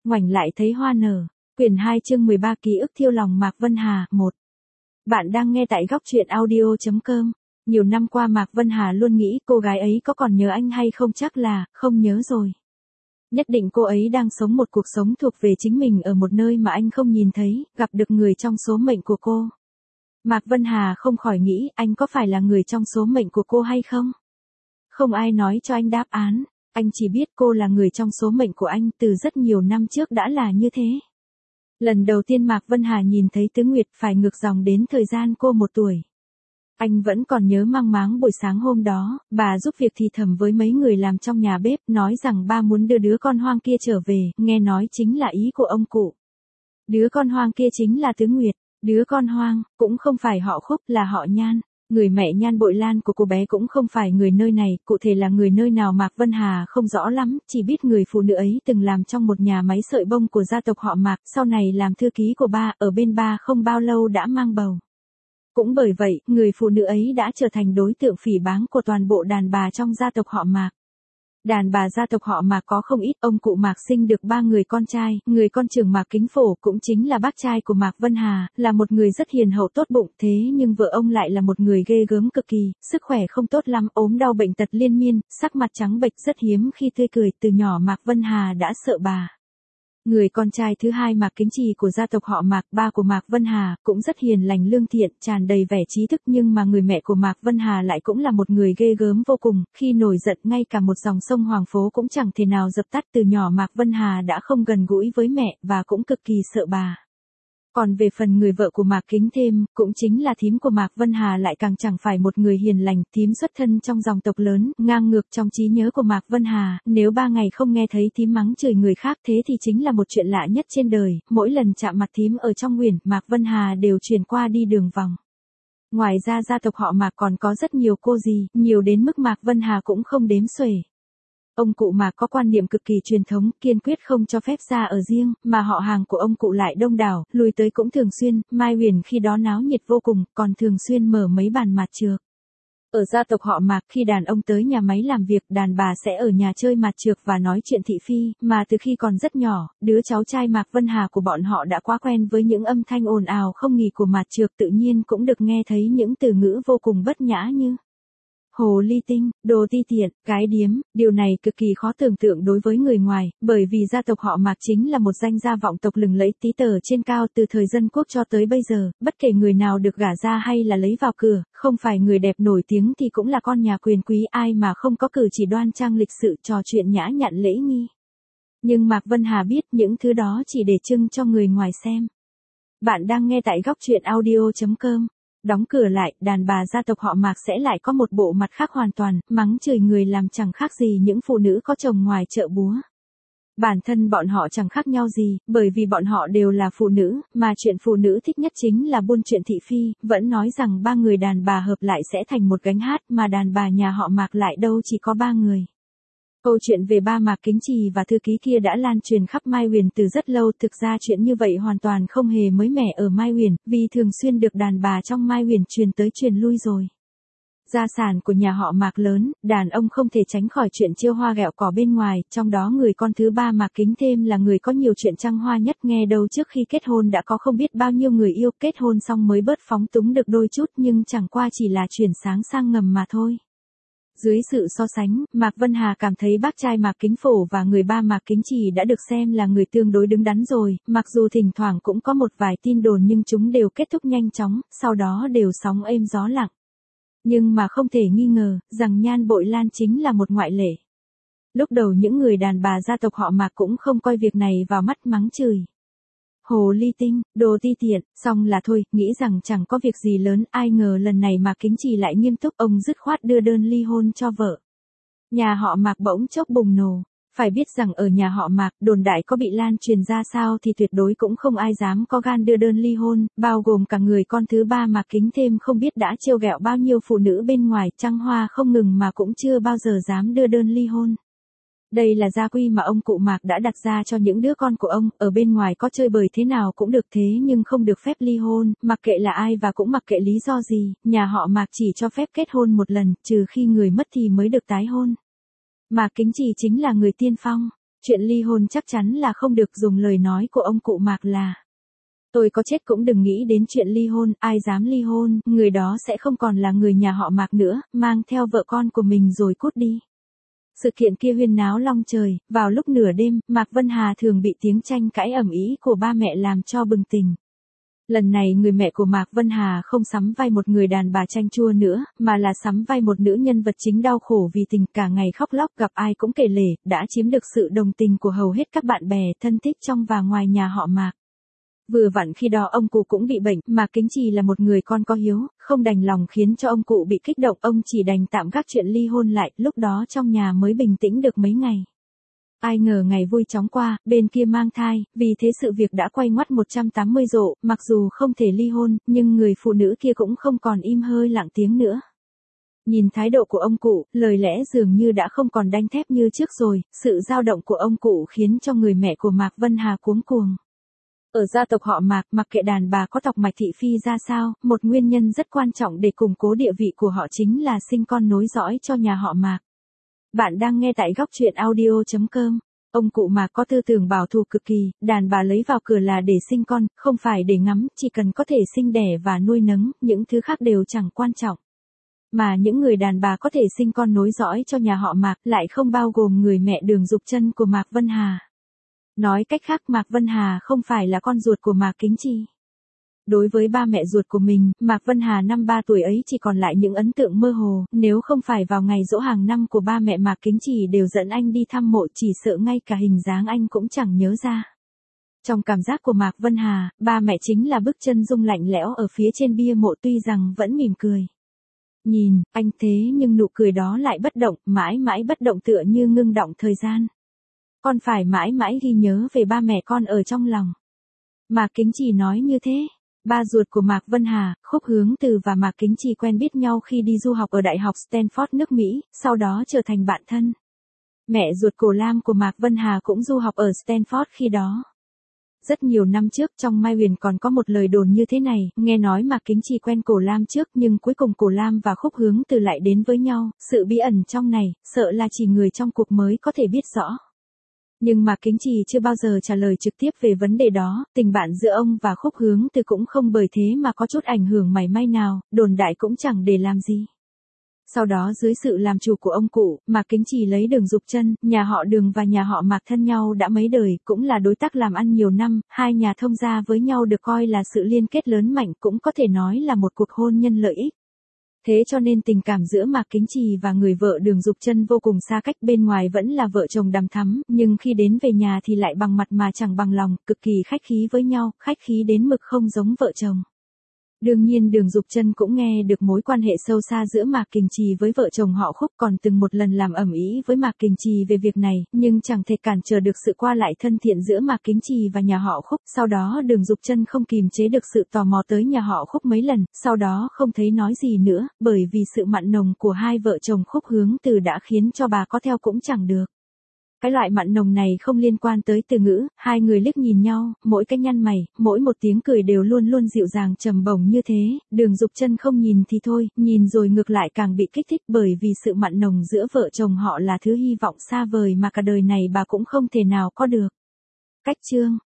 Ngoảnh lại thấy hoa nở. Quyển 2 chương 13 ký ức thiêu lòng Mạc Vân Hà, 1. Bạn đang nghe tại góc truyện audio.com. Nhiều năm qua Mạc Vân Hà luôn nghĩ cô gái ấy có còn nhớ anh hay không, chắc là không nhớ rồi. Nhất định cô ấy đang sống một cuộc sống thuộc về chính mình ở một nơi mà anh không nhìn thấy, gặp được người trong số mệnh của cô. Mạc Vân Hà không khỏi nghĩ anh có phải là người trong số mệnh của cô hay không? Không ai nói cho anh đáp án, anh chỉ biết cô là người trong số mệnh của anh từ rất nhiều năm trước đã là như thế. Lần đầu tiên Mạc Vân Hà nhìn thấy Tứ Nguyệt phải ngược dòng đến thời gian cô 1 tuổi. Anh vẫn còn nhớ mang máng buổi sáng hôm đó, bà giúp việc thì thầm với mấy người làm trong nhà bếp, nói rằng ba muốn đưa đứa con hoang kia trở về, nghe nói chính là ý của ông cụ. Đứa con hoang kia chính là Tứ Nguyệt, đứa con hoang, cũng không phải họ Khúc, là họ Nhan. Người mẹ Nhan Bội Lan của cô bé cũng không phải người nơi này, cụ thể là người nơi nào Mạc Vân Hà không rõ lắm, chỉ biết người phụ nữ ấy từng làm trong một nhà máy sợi bông của gia tộc họ Mạc, sau này làm thư ký của ba, ở bên ba không bao lâu đã mang bầu. Cũng bởi vậy, người phụ nữ ấy đã trở thành đối tượng phỉ báng của toàn bộ đàn bà trong gia tộc họ Mạc. Đàn bà gia tộc họ Mạc có không ít, ông cụ Mạc sinh được 3 người con trai, người con trưởng Mạc Kính Phổ cũng chính là bác trai của Mạc Vân Hà, là một người rất hiền hậu tốt bụng, thế nhưng vợ ông lại là một người ghê gớm cực kỳ, sức khỏe không tốt lắm, ốm đau bệnh tật liên miên, sắc mặt trắng bệch, rất hiếm khi tươi cười, từ nhỏ Mạc Vân Hà đã sợ bà. Người con trai thứ hai Mạc Kính Trì của gia tộc họ Mạc, ba của Mạc Vân Hà, cũng rất hiền lành lương thiện, tràn đầy vẻ trí thức, nhưng mà người mẹ của Mạc Vân Hà lại cũng là một người ghê gớm vô cùng, khi nổi giận ngay cả một dòng sông Hoàng Phố cũng chẳng thể nào dập tắt. Từ nhỏ Mạc Vân Hà đã không gần gũi với mẹ, và cũng cực kỳ sợ bà. Còn về phần người vợ của Mạc Kính Thêm, cũng chính là thím của Mạc Vân Hà, lại càng chẳng phải một người hiền lành, thím xuất thân trong dòng tộc lớn, ngang ngược trong trí nhớ của Mạc Vân Hà, nếu 3 ngày không nghe thấy thím mắng chửi người khác thế thì chính là một chuyện lạ nhất trên đời, mỗi lần chạm mặt thím ở trong uyển, Mạc Vân Hà đều chuyển qua đi đường vòng. Ngoài ra gia tộc họ Mạc còn có rất nhiều cô dì, nhiều đến mức Mạc Vân Hà cũng không đếm xuể. Ông cụ Mạc có quan niệm cực kỳ truyền thống, kiên quyết không cho phép ra ở riêng, mà họ hàng của ông cụ lại đông đảo, lui tới cũng thường xuyên, Mai Huyền khi đó náo nhiệt vô cùng, còn thường xuyên mở mấy bàn mạt chược. Ở gia tộc họ Mạc, khi đàn ông tới nhà máy làm việc, đàn bà sẽ ở nhà chơi mạt chược và nói chuyện thị phi, mà từ khi còn rất nhỏ, đứa cháu trai Mạc Vân Hà của bọn họ đã quá quen với những âm thanh ồn ào không nghỉ của mạt chược, tự nhiên cũng được nghe thấy những từ ngữ vô cùng bất nhã như hồ ly tinh, đồ ti tiện, cái điếm. Điều này cực kỳ khó tưởng tượng đối với người ngoài, bởi vì gia tộc họ Mạc chính là một danh gia vọng tộc lừng lẫy tí tờ trên cao từ thời dân quốc cho tới bây giờ, bất kể người nào được gả ra hay là lấy vào cửa, không phải người đẹp nổi tiếng thì cũng là con nhà quyền quý, ai mà không có cử chỉ đoan trang lịch sự, trò chuyện nhã nhặn lễ nghi. Nhưng Mạc Vân Hà biết những thứ đó chỉ để trưng cho người ngoài xem. Bạn đang nghe tại góc truyện audio.com. Đóng cửa lại, đàn bà gia tộc họ Mạc sẽ lại có một bộ mặt khác hoàn toàn, mắng chửi người làm chẳng khác gì những phụ nữ có chồng ngoài chợ búa. Bản thân bọn họ chẳng khác nhau gì, bởi vì bọn họ đều là phụ nữ, mà chuyện phụ nữ thích nhất chính là buôn chuyện thị phi, vẫn nói rằng 3 người đàn bà hợp lại sẽ thành một gánh hát, mà đàn bà nhà họ Mạc lại đâu chỉ có 3 người. Câu chuyện về ba Mạc Kính Trì và thư ký kia đã lan truyền khắp Mai Huyền từ rất lâu, thực ra chuyện như vậy hoàn toàn không hề mới mẻ ở Mai Huyền, vì thường xuyên được đàn bà trong Mai Huyền truyền tới truyền lui rồi. Gia sản của nhà họ Mạc lớn, đàn ông không thể tránh khỏi chuyện chiêu hoa ghẹo cỏ bên ngoài, trong đó người con thứ 3 Mạc Kính Thêm là người có nhiều chuyện trăng hoa nhất, nghe đâu trước khi kết hôn đã có không biết bao nhiêu người yêu, kết hôn xong mới bớt phóng túng được đôi chút, nhưng chẳng qua chỉ là chuyển sáng sang ngầm mà thôi. Dưới sự so sánh, Mạc Vân Hà cảm thấy bác trai Mạc Kính Phổ và người ba Mạc Kính Trì đã được xem là người tương đối đứng đắn rồi, mặc dù thỉnh thoảng cũng có một vài tin đồn nhưng chúng đều kết thúc nhanh chóng, sau đó đều sóng êm gió lặng. Nhưng mà không thể nghi ngờ, rằng Nhan Bội Lan chính là một ngoại lệ. Lúc đầu những người đàn bà gia tộc họ Mạc cũng không coi việc này vào mắt, mắng chửi hồ ly tinh, đồ ti tiện, xong là thôi, nghĩ rằng chẳng có việc gì lớn, ai ngờ lần này Mạc Kính Trì lại nghiêm túc, ông dứt khoát đưa đơn ly hôn cho vợ. Nhà họ Mạc bỗng chốc bùng nổ, phải biết rằng ở nhà họ Mạc, đồn đại có bị lan truyền ra sao thì tuyệt đối cũng không ai dám có gan đưa đơn ly hôn, bao gồm cả người con thứ 3 Mạc Kính Thêm không biết đã trêu ghẹo bao nhiêu phụ nữ bên ngoài, trăng hoa không ngừng mà cũng chưa bao giờ dám đưa đơn ly hôn. Đây là gia quy mà ông cụ Mạc đã đặt ra cho những đứa con của ông, ở bên ngoài có chơi bời thế nào cũng được, thế nhưng không được phép ly hôn, mặc kệ là ai và cũng mặc kệ lý do gì, nhà họ Mạc chỉ cho phép kết hôn một lần, trừ khi người mất thì mới được tái hôn. Mạc Kính Trì chính là người tiên phong. Chuyện ly hôn chắc chắn là không được, dùng lời nói của ông cụ Mạc là: tôi có chết cũng đừng nghĩ đến chuyện ly hôn, ai dám ly hôn, người đó sẽ không còn là người nhà họ Mạc nữa, mang theo vợ con của mình rồi cút đi. Sự kiện kia huyên náo long trời, vào lúc nửa đêm, Mạc Vân Hà thường bị tiếng tranh cãi ầm ĩ của ba mẹ làm cho bừng tỉnh. Lần này người mẹ của Mạc Vân Hà không sắm vai một người đàn bà chanh chua nữa, mà là sắm vai một nữ nhân vật chính đau khổ vì tình, cả ngày khóc lóc, gặp ai cũng kể lể, đã chiếm được sự đồng tình của hầu hết các bạn bè, thân thích trong và ngoài nhà họ Mạc. Vừa vặn khi đó ông cụ cũng bị bệnh, Mạc Kính Trì là một người con có hiếu, không đành lòng khiến cho ông cụ bị kích động, ông chỉ đành tạm gác chuyện ly hôn lại, lúc đó trong nhà mới bình tĩnh được mấy ngày. Ai ngờ ngày vui chóng qua, bên kia mang thai, vì thế sự việc đã quay ngoắt 180 độ, mặc dù không thể ly hôn, nhưng người phụ nữ kia cũng không còn im hơi lặng tiếng nữa. Nhìn thái độ của ông cụ, lời lẽ dường như đã không còn đanh thép như trước rồi, sự dao động của ông cụ khiến cho người mẹ của Mạc Vân Hà cuống cuồng. Ở gia tộc họ Mạc, mặc kệ đàn bà có tộc mạch thị phi ra sao, một nguyên nhân rất quan trọng để củng cố địa vị của họ chính là sinh con nối dõi cho nhà họ Mạc. Bạn đang nghe tại góc truyện audio.com. Ông cụ Mạc có tư tưởng bảo thủ cực kỳ, đàn bà lấy vào cửa là để sinh con, không phải để ngắm, chỉ cần có thể sinh đẻ và nuôi nấng, những thứ khác đều chẳng quan trọng. Mà những người đàn bà có thể sinh con nối dõi cho nhà họ Mạc lại không bao gồm người mẹ Đường Dục Chân của Mạc Vân Hà. Nói cách khác, Mạc Vân Hà không phải là con ruột của Mạc Kính Trì. Đối với ba mẹ ruột của mình, Mạc Vân Hà năm 3 tuổi ấy chỉ còn lại những ấn tượng mơ hồ, nếu không phải vào ngày giỗ hàng năm của ba mẹ Mạc Kính Trì đều dẫn anh đi thăm mộ, chỉ sợ ngay cả hình dáng anh cũng chẳng nhớ ra. Trong cảm giác của Mạc Vân Hà, ba mẹ chính là bức chân dung lạnh lẽo ở phía trên bia mộ, tuy rằng vẫn mỉm cười. Nhìn, anh thế nhưng nụ cười đó lại bất động, mãi mãi bất động, tựa như ngưng đọng thời gian. Con phải mãi mãi ghi nhớ về ba mẹ con ở trong lòng. Mạc Kính Trì nói như thế. Ba ruột của Mạc Vân Hà, Khúc Hướng Từ và Mạc Kính Trì quen biết nhau khi đi du học ở Đại học Stanford nước Mỹ, sau đó trở thành bạn thân. Mẹ ruột Cổ Lam của Mạc Vân Hà cũng du học ở Stanford khi đó. Rất nhiều năm trước trong Mai Huyền còn có một lời đồn như thế này, nghe nói Mạc Kính Trì quen Cổ Lam trước nhưng cuối cùng Cổ Lam và Khúc Hướng Từ lại đến với nhau, sự bí ẩn trong này, sợ là chỉ người trong cuộc mới có thể biết rõ. Nhưng Mạc Kính Trì chưa bao giờ trả lời trực tiếp về vấn đề đó, tình bạn giữa ông và Khúc Hướng Từ cũng không bởi thế mà có chút ảnh hưởng mảy may nào, đồn đại cũng chẳng để làm gì. Sau đó dưới sự làm chủ của ông cụ, Mạc Kính Trì lấy Đường Dục Chân, nhà họ Đường và nhà họ Mạc thân nhau đã mấy đời, cũng là đối tác làm ăn nhiều năm, hai nhà thông gia với nhau được coi là sự liên kết lớn mạnh, cũng có thể nói là một cuộc hôn nhân lợi ích. Thế cho nên tình cảm giữa Mạc Kính Trì và người vợ Đường Dục Chân vô cùng xa cách, bên ngoài vẫn là vợ chồng đằm thắm, nhưng khi đến về nhà thì lại bằng mặt mà chẳng bằng lòng, cực kỳ khách khí với nhau, khách khí đến mực không giống vợ chồng. Đương nhiên Đường Dục Chân cũng nghe được mối quan hệ sâu xa giữa Mạc Kính Trì với vợ chồng họ Khúc, còn từng một lần làm ầm ĩ với Mạc Kính Trì về việc này, nhưng chẳng thể cản trở được sự qua lại thân thiện giữa Mạc Kính Trì và nhà họ Khúc. Sau đó Đường Dục Chân không kìm chế được sự tò mò tới nhà họ Khúc mấy lần, sau đó không thấy nói gì nữa, bởi vì sự mặn nồng của hai vợ chồng Khúc Hướng Từ đã khiến cho bà có theo cũng chẳng được. Cái loại mặn nồng này không liên quan tới từ ngữ, hai người liếc nhìn nhau, mỗi cái nhăn mày, mỗi một tiếng cười đều luôn luôn dịu dàng trầm bổng như thế, Đường Dục Chân không nhìn thì thôi, nhìn rồi ngược lại càng bị kích thích, bởi vì sự mặn nồng giữa vợ chồng họ là thứ hy vọng xa vời mà cả đời này bà cũng không thể nào có được. Cách chương